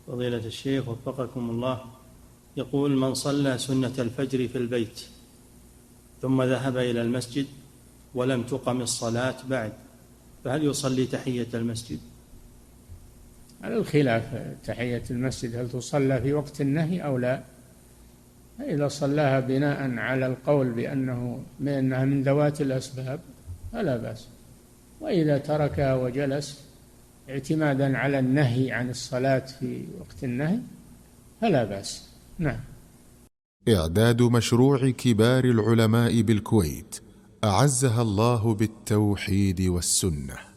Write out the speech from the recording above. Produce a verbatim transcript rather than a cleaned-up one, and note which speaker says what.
Speaker 1: فضيلة الشيخ وفقكم الله، يقول: من صلى سنة الفجر في البيت ثم ذهب إلى المسجد ولم تقم الصلاة بعد، فهل يصلي تحية المسجد؟
Speaker 2: على الخلاف، تحية المسجد هل تصلى في وقت النهي أو لا؟ إذا صلاها بناء على القول بأنه أنها من ذوات الأسباب فلا بأس، وإذا تركها وجلس اعتمادا على النهي عن الصلاة في وقت النهي فلا بأس. نعم.
Speaker 3: إعداد مشروع كبار العلماء بالكويت أعزها الله بالتوحيد والسنة.